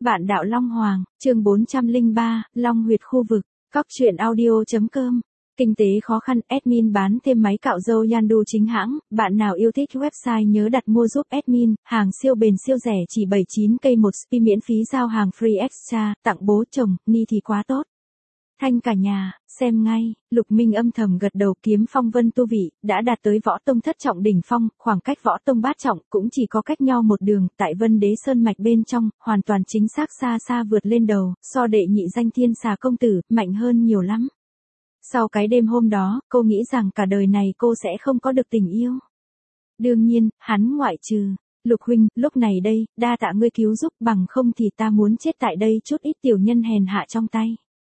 Bạn đạo Long Hoàng, chương 403, Long huyệt khu vực, Cóc truyện audio.com. Kinh tế khó khăn, admin bán thêm máy cạo râu Yandu chính hãng, bạn nào yêu thích website nhớ đặt mua giúp admin, hàng siêu bền siêu rẻ chỉ 79k một spi miễn phí giao hàng free extra, tặng bố chồng, ni thì quá tốt. Thanh cả nhà, xem ngay, Lục Minh âm thầm gật đầu. Kiếm Phong Vân tu vị, đã đạt tới võ tông thất trọng đỉnh phong, khoảng cách võ tông bát trọng cũng chỉ có cách nhau một đường, tại Vân Đế Sơn mạch bên trong, hoàn toàn chính xác xa xa vượt lên đầu, so đệ nhị danh Thiên Xà công tử, mạnh hơn nhiều lắm. Sau cái đêm hôm đó, cô nghĩ rằng cả đời này cô sẽ không có được tình yêu. Đương nhiên, hắn ngoại trừ. Lục huynh, lúc này đây, đa tạ ngươi cứu giúp, bằng không thì ta muốn chết tại đây chút ít tiểu nhân hèn hạ trong tay.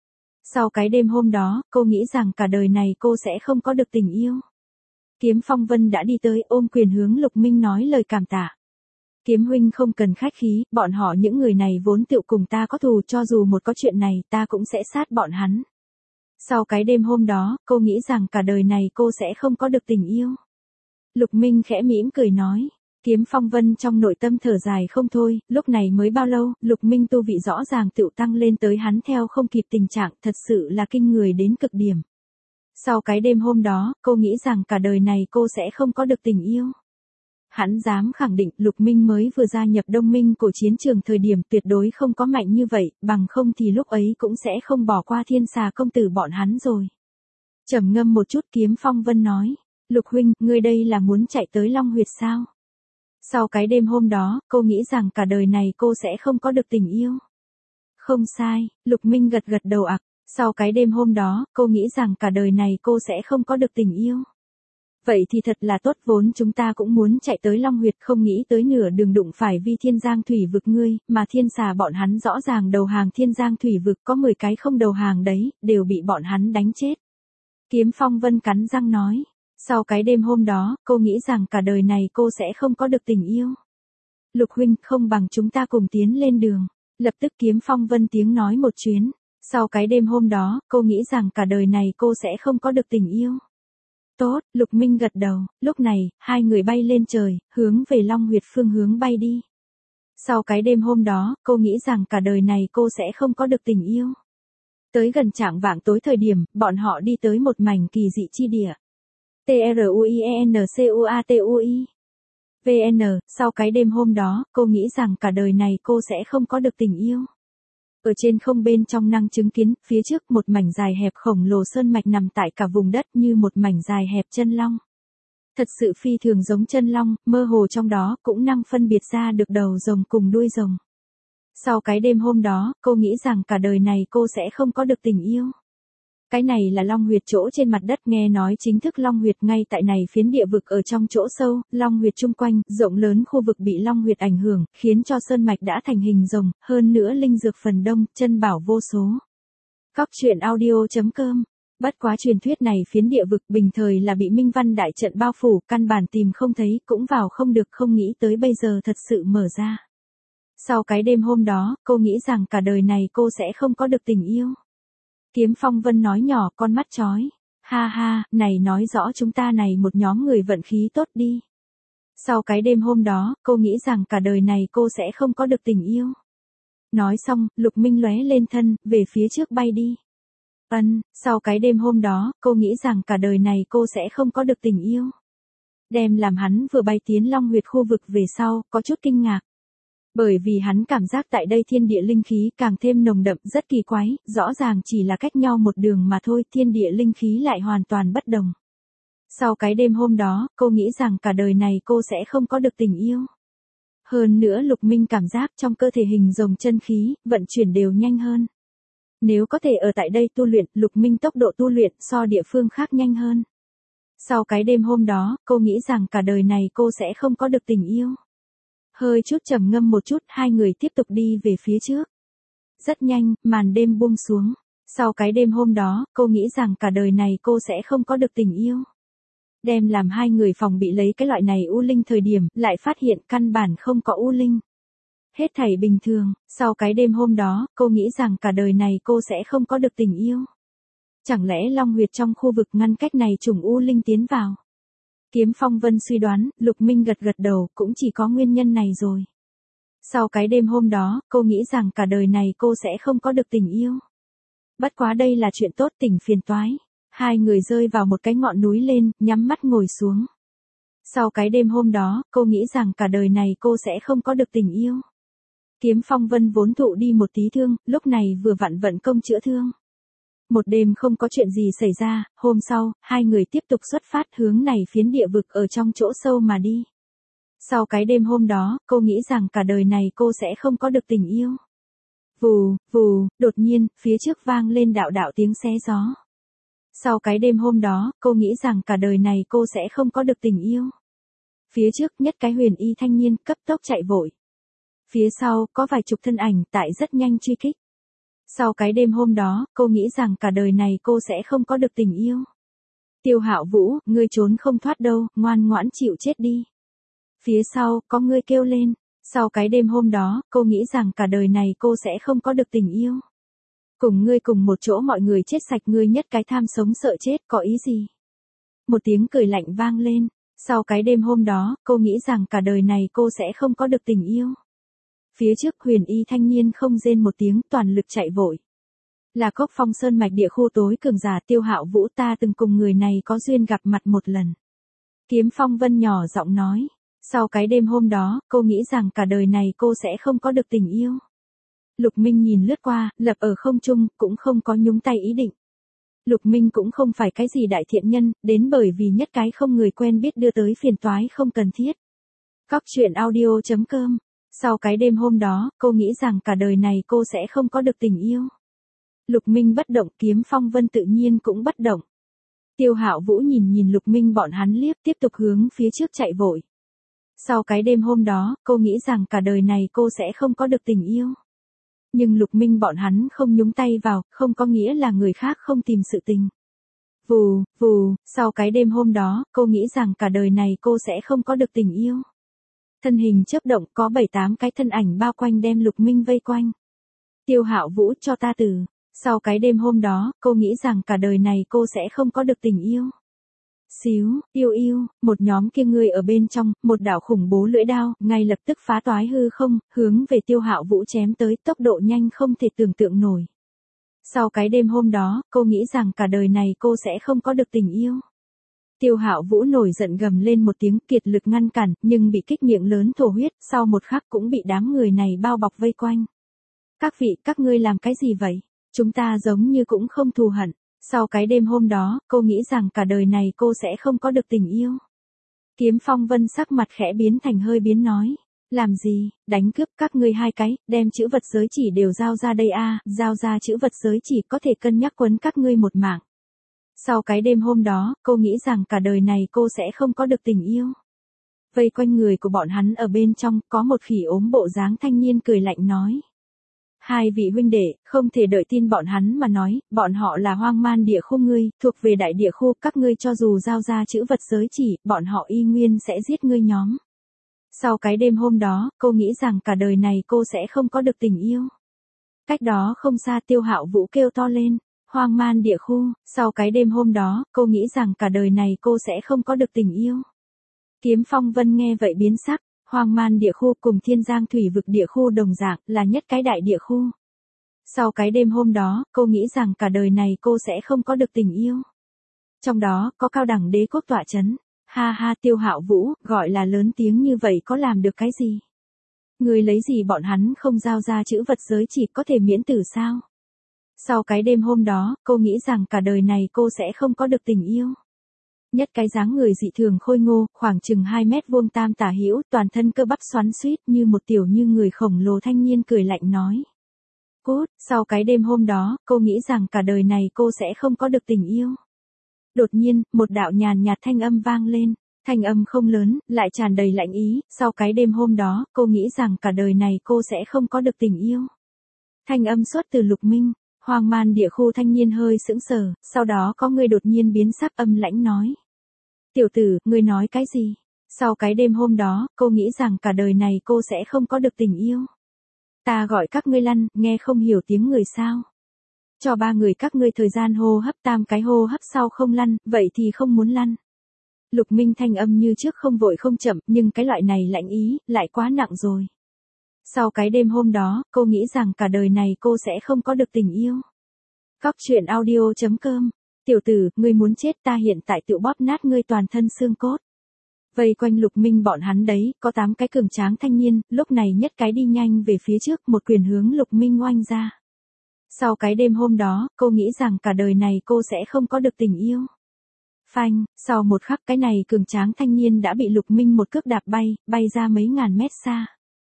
Sau cái đêm hôm đó, cô nghĩ rằng cả đời này cô sẽ không có được tình yêu. Kiếm Phong Vân đã đi tới ôm quyền hướng Lục Minh nói lời cảm tạ. Kiếm huynh không cần khách khí, bọn họ những người này vốn tựu cùng ta có thù, cho dù một có chuyện này ta cũng sẽ sát bọn hắn. Sau cái đêm hôm đó, cô nghĩ rằng cả đời này cô sẽ không có được tình yêu. Lục Minh khẽ mỉm cười nói. Kiếm Phong Vân trong nội tâm thở dài không thôi, lúc này mới bao lâu, Lục Minh tu vị rõ ràng tựu tăng lên tới hắn theo không kịp tình trạng, thật sự là kinh người đến cực điểm. Sau cái đêm hôm đó, cô nghĩ rằng cả đời này cô sẽ không có được tình yêu. Hắn dám khẳng định Lục Minh mới vừa gia nhập đông minh của chiến trường thời điểm tuyệt đối không có mạnh như vậy, bằng không thì lúc ấy cũng sẽ không bỏ qua Thiên Xà công tử bọn hắn rồi. Trầm ngâm một chút, Kiếm Phong Vân nói, Lục huynh, ngươi đây là muốn chạy tới Long huyệt sao? Sau cái đêm hôm đó, cô nghĩ rằng cả đời này cô sẽ không có được tình yêu. Không sai, Lục Minh gật gật đầu ặc. Sau cái đêm hôm đó, cô nghĩ rằng cả đời này cô sẽ không có được tình yêu. Vậy thì thật là tốt, vốn chúng ta cũng muốn chạy tới Long huyệt, không nghĩ tới nửa đường đụng phải Vi Thiên Giang thủy vực ngươi, mà Thiên Xà bọn hắn rõ ràng đầu hàng Thiên Giang thủy vực, có 10 cái không đầu hàng đấy, đều bị bọn hắn đánh chết. Kiếm Phong Vân cắn răng nói. Sau cái đêm hôm đó, cô nghĩ rằng cả đời này cô sẽ không có được tình yêu. Lục huynh, không bằng chúng ta cùng tiến lên đường. Lập tức Kiếm Phong Vân tiếng nói một chuyến. Sau cái đêm hôm đó, cô nghĩ rằng cả đời này cô sẽ không có được tình yêu. Tốt, Lục Minh gật đầu. Lúc này, hai người bay lên trời, hướng về Long huyệt phương hướng bay đi. Sau cái đêm hôm đó, cô nghĩ rằng cả đời này cô sẽ không có được tình yêu. Tới gần chạng vạng tối thời điểm, bọn họ đi tới một mảnh kỳ dị chi địa. TRUIENCUATUI VN, sau cái đêm hôm đó, cô nghĩ rằng cả đời này cô sẽ không có được tình yêu. Ở trên không bên trong năng chứng kiến, phía trước một mảnh dài hẹp khổng lồ sơn mạch nằm tại cả vùng đất như một mảnh dài hẹp chân long. Thật sự phi thường giống chân long, mơ hồ trong đó cũng năng phân biệt ra được đầu rồng cùng đuôi rồng. Sau cái đêm hôm đó, cô nghĩ rằng cả đời này cô sẽ không có được tình yêu. Cái này là Long huyệt chỗ trên mặt đất, nghe nói chính thức Long huyệt ngay tại này phiến địa vực ở trong chỗ sâu, Long huyệt chung quanh, rộng lớn khu vực bị Long huyệt ảnh hưởng, khiến cho sơn mạch đã thành hình rồng, hơn nữa linh dược phần đông, chân bảo vô số. Cóc truyện audio.com. Bất quá truyền thuyết này phiến địa vực bình thời là bị Minh Văn đại trận bao phủ, căn bản tìm không thấy, cũng vào không được, không nghĩ tới bây giờ thật sự mở ra. Sau cái đêm hôm đó, cô nghĩ rằng cả đời này cô sẽ không có được tình yêu. Kiếm Phong Vân nói nhỏ, con mắt chói. Ha ha, này nói rõ chúng ta này một nhóm người vận khí tốt đi. Sau cái đêm hôm đó, cô nghĩ rằng cả đời này cô sẽ không có được tình yêu. Nói xong, Lục Minh lóe lên thân, về phía trước bay đi. Sau cái đêm hôm đó, cô nghĩ rằng cả đời này cô sẽ không có được tình yêu. Đem làm hắn vừa bay tiến Long huyệt khu vực về sau, có chút kinh ngạc. Bởi vì hắn cảm giác tại đây thiên địa linh khí càng thêm nồng đậm, rất kỳ quái, rõ ràng chỉ là cách nhau một đường mà thôi, thiên địa linh khí lại hoàn toàn bất đồng. Sau cái đêm hôm đó, cô nghĩ rằng cả đời này cô sẽ không có được tình yêu. Hơn nữa Lục Minh cảm giác trong cơ thể hình rồng chân khí, vận chuyển đều nhanh hơn. Nếu có thể ở tại đây tu luyện, Lục Minh tốc độ tu luyện so địa phương khác nhanh hơn. Sau cái đêm hôm đó, cô nghĩ rằng cả đời này cô sẽ không có được tình yêu. Hơi chút trầm ngâm một chút, hai người tiếp tục đi về phía trước. Rất nhanh, màn đêm buông xuống. Sau cái đêm hôm đó, cô nghĩ rằng cả đời này cô sẽ không có được tình yêu. Đem làm hai người phòng bị lấy cái loại này u linh thời điểm, lại phát hiện căn bản không có u linh. Hết thảy bình thường, sau cái đêm hôm đó, cô nghĩ rằng cả đời này cô sẽ không có được tình yêu. Chẳng lẽ Long huyệt trong khu vực ngăn cách này trùng u linh tiến vào? Kiếm Phong Vân suy đoán, Lục Minh gật gật đầu, cũng chỉ có nguyên nhân này rồi. Sau cái đêm hôm đó, cô nghĩ rằng cả đời này cô sẽ không có được tình yêu. Bất quá đây là chuyện tốt, tỉnh phiền toái. Hai người rơi vào một cái ngọn núi lên, nhắm mắt ngồi xuống. Sau cái đêm hôm đó, cô nghĩ rằng cả đời này cô sẽ không có được tình yêu. Kiếm Phong Vân vốn thụ đi một tí thương, lúc này vừa vặn vận công chữa thương. Một đêm không có chuyện gì xảy ra, hôm sau, hai người tiếp tục xuất phát hướng này phiến địa vực ở trong chỗ sâu mà đi. Sau cái đêm hôm đó, cô nghĩ rằng cả đời này cô sẽ không có được tình yêu. Vù, vù, đột nhiên, phía trước vang lên đạo đạo tiếng xé gió. Sau cái đêm hôm đó, cô nghĩ rằng cả đời này cô sẽ không có được tình yêu. Phía trước nhất cái huyền y thanh niên cấp tốc chạy vội. Phía sau, có vài chục thân ảnh tại rất nhanh truy kích. Sau cái đêm hôm đó, cô nghĩ rằng cả đời này cô sẽ không có được tình yêu. Tiêu Hạo Vũ, ngươi trốn không thoát đâu, ngoan ngoãn chịu chết đi. Phía sau, có người kêu lên. Sau cái đêm hôm đó, cô nghĩ rằng cả đời này cô sẽ không có được tình yêu. Cùng ngươi cùng một chỗ mọi người chết sạch, ngươi nhất cái tham sống sợ chết, có ý gì? Một tiếng cười lạnh vang lên. Sau cái đêm hôm đó, cô nghĩ rằng cả đời này cô sẽ không có được tình yêu. Phía trước huyền y thanh niên không rên một tiếng, toàn lực chạy vội. Là Cốc Phong Sơn mạch địa khu tối cường giả Tiêu Hạo Vũ, ta từng cùng người này có duyên gặp mặt một lần. Kiếm Phong Vân nhỏ giọng nói. Sau cái đêm hôm đó, cô nghĩ rằng cả đời này cô sẽ không có được tình yêu. Lục Minh nhìn lướt qua, lập ở không trung, cũng không có nhúng tay ý định. Lục Minh cũng không phải cái gì đại thiện nhân, đến bởi vì nhất cái không người quen biết đưa tới phiền toái không cần thiết. Cóc truyện audio.com. Sau cái đêm hôm đó, cô nghĩ rằng cả đời này cô sẽ không có được tình yêu. Lục Minh bất động, Kiếm Phong Vân tự nhiên cũng bất động. Tiêu Hạo Vũ nhìn Lục Minh bọn hắn liếc, tiếp tục hướng phía trước chạy vội. Sau cái đêm hôm đó, cô nghĩ rằng cả đời này cô sẽ không có được tình yêu. Nhưng Lục Minh bọn hắn không nhúng tay vào, không có nghĩa là người khác không tìm sự tình. Vù, vù, sau cái đêm hôm đó, cô nghĩ rằng cả đời này cô sẽ không có được tình yêu. Thân hình chớp động, có 7-8 cái thân ảnh bao quanh đem Lục Minh vây quanh. Tiêu Hạo Vũ, cho ta từ. Sau cái đêm hôm đó, cô nghĩ rằng cả đời này cô sẽ không có được tình yêu. Xíu, yêu, một nhóm kia người ở bên trong, một đạo khủng bố lưỡi đao, ngay lập tức phá toái hư không, hướng về Tiêu Hạo Vũ chém tới, tốc độ nhanh không thể tưởng tượng nổi. Sau cái đêm hôm đó, cô nghĩ rằng cả đời này cô sẽ không có được tình yêu. Tiêu Hạo Vũ nổi giận gầm lên một tiếng, kiệt lực ngăn cản, nhưng bị kích miệng lớn thổ huyết, sau một khắc cũng bị đám người này bao bọc vây quanh. Các vị, các ngươi làm cái gì vậy? Chúng ta giống như cũng không thù hận. Sau cái đêm hôm đó, cô nghĩ rằng cả đời này cô sẽ không có được tình yêu. Kiếm Phong Vân sắc mặt khẽ biến thành hơi biến nói. Làm gì, đánh cướp các ngươi hai cái, đem chữ vật giới chỉ đều giao ra đây a, giao ra chữ vật giới chỉ có thể cân nhắc quấn các ngươi một mạng. Sau cái đêm hôm đó, cô nghĩ rằng cả đời này cô sẽ không có được tình yêu. Vây quanh người của bọn hắn ở bên trong, có một khỉ ốm bộ dáng thanh niên cười lạnh nói. Hai vị huynh đệ, không thể đợi tin bọn hắn mà nói, bọn họ là hoang man địa khu ngươi, thuộc về đại địa khu, các ngươi cho dù giao ra chữ vật giới chỉ, bọn họ y nguyên sẽ giết ngươi nhóm. Sau cái đêm hôm đó, cô nghĩ rằng cả đời này cô sẽ không có được tình yêu. Cách đó không xa Tiêu Hạo Vũ kêu to lên, hoang man địa khu, sau cái đêm hôm đó, cô nghĩ rằng cả đời này cô sẽ không có được tình yêu. Kiếm Phong Vân nghe vậy biến sắc. Hoang man địa khu cùng Thiên Giang thủy vực địa khu đồng dạng, là nhất cái đại địa khu. Sau cái đêm hôm đó, cô nghĩ rằng cả đời này cô sẽ không có được tình yêu. Trong đó, có cao đẳng đế quốc tọa chấn. Ha ha, Tiêu Hạo Vũ, gọi là lớn tiếng như vậy có làm được cái gì? Người lấy gì bọn hắn không giao ra chữ vật giới chỉ có thể miễn tử sao? Sau cái đêm hôm đó, cô nghĩ rằng cả đời này cô sẽ không có được tình yêu. Nhất cái dáng người dị thường khôi ngô, khoảng chừng 2 mét vuông tam tả hữu, toàn thân cơ bắp xoắn xuýt như một tiểu như người khổng lồ thanh niên cười lạnh nói. Cút, sau cái đêm hôm đó, cô nghĩ rằng cả đời này cô sẽ không có được tình yêu. Đột nhiên, một đạo nhàn nhạt thanh âm vang lên, thanh âm không lớn, lại tràn đầy lạnh ý, sau cái đêm hôm đó, cô nghĩ rằng cả đời này cô sẽ không có được tình yêu. Thanh âm xuất từ Lục Minh. Hoang man địa khu thanh niên hơi sững sờ, sau đó có người đột nhiên biến sắc âm lãnh nói. Tiểu tử, ngươi nói cái gì? Sau cái đêm hôm đó, cô nghĩ rằng cả đời này cô sẽ không có được tình yêu. Ta gọi các ngươi lăn, nghe không hiểu tiếng người sao? Cho 3 người các ngươi thời gian hô hấp, 3 cái hô hấp sau không lăn, vậy thì không muốn lăn. Lục Minh thanh âm như trước không vội không chậm, nhưng cái loại này lạnh ý, lại quá nặng rồi. Sau cái đêm hôm đó, cô nghĩ rằng cả đời này cô sẽ không có được tình yêu. Cóc truyện audio.com. Tiểu tử, ngươi muốn chết, ta hiện tại tự bóp nát ngươi toàn thân xương cốt. Vây quanh Lục Minh bọn hắn đấy, có 8 cái cường tráng thanh niên, lúc này nhất cái đi nhanh về phía trước, một quyền hướng Lục Minh oanh ra. Sau cái đêm hôm đó, cô nghĩ rằng cả đời này cô sẽ không có được tình yêu. Phanh, sau một khắc cái này cường tráng thanh niên đã bị Lục Minh một cước đạp bay ra mấy ngàn mét xa.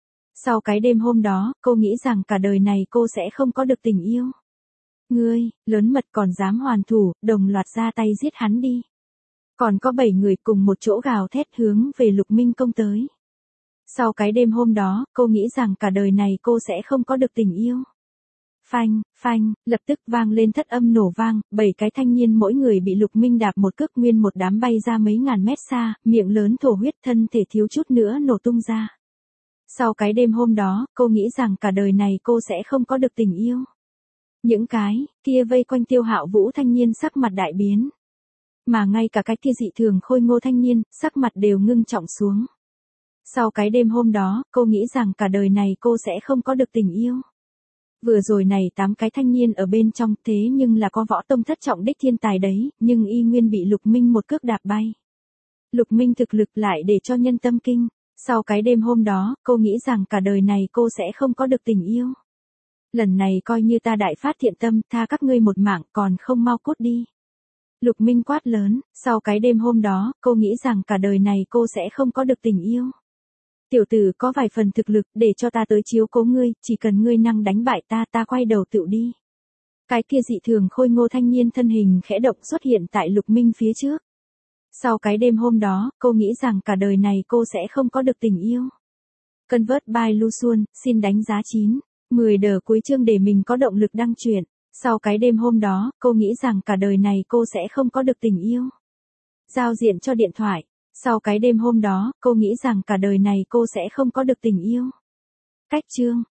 Sau cái đêm hôm đó, cô nghĩ rằng cả đời này cô sẽ không có được tình yêu. Ngươi, lớn mật còn dám hoàn thủ, đồng loạt ra tay giết hắn đi. Còn có 7 người cùng một chỗ gào thét hướng về Lục Minh công tới. Sau cái đêm hôm đó, cô nghĩ rằng cả đời này cô sẽ không có được tình yêu. Phanh, phanh, lập tức vang lên thất âm nổ vang, 7 cái thanh niên mỗi người bị Lục Minh đạp một cước nguyên một đám bay ra mấy ngàn mét xa, miệng lớn thổ huyết, thân thể thiếu chút nữa nổ tung ra. Sau cái đêm hôm đó, cô nghĩ rằng cả đời này cô sẽ không có được tình yêu. Những cái kia vây quanh Tiêu Hạo Vũ thanh niên sắc mặt đại biến. Mà ngay cả cái kia dị thường khôi ngô thanh niên, sắc mặt đều ngưng trọng xuống. Sau cái đêm hôm đó, cô nghĩ rằng cả đời này cô sẽ không có được tình yêu. Vừa rồi này 8 cái thanh niên ở bên trong, thế nhưng là có võ tông thất trọng đích thiên tài đấy, nhưng y nguyên bị Lục Minh một cước đạp bay. Lục Minh thực lực lại để cho nhân tâm kinh. Sau cái đêm hôm đó, cô nghĩ rằng cả đời này cô sẽ không có được tình yêu. Lần này coi như ta đại phát thiện tâm, tha các ngươi một mạng, còn không mau cút đi. Lục Minh quát lớn, sau cái đêm hôm đó, cô nghĩ rằng cả đời này cô sẽ không có được tình yêu. Tiểu tử có vài phần thực lực, để cho ta tới chiếu cố ngươi, chỉ cần ngươi năng đánh bại ta, ta quay đầu tựu đi. Cái kia dị thường khôi ngô thanh niên thân hình khẽ động xuất hiện tại Lục Minh phía trước. Sau cái đêm hôm đó, cô nghĩ rằng cả đời này cô sẽ không có được tình yêu. Convert by Lu Xuân, xin đánh giá 9. 10 đờ cuối chương để mình có động lực đăng truyện. Sau cái đêm hôm đó, cô nghĩ rằng cả đời này cô sẽ không có được tình yêu. Giao diện cho điện thoại. Sau cái đêm hôm đó, cô nghĩ rằng cả đời này cô sẽ không có được tình yêu. Cách chương.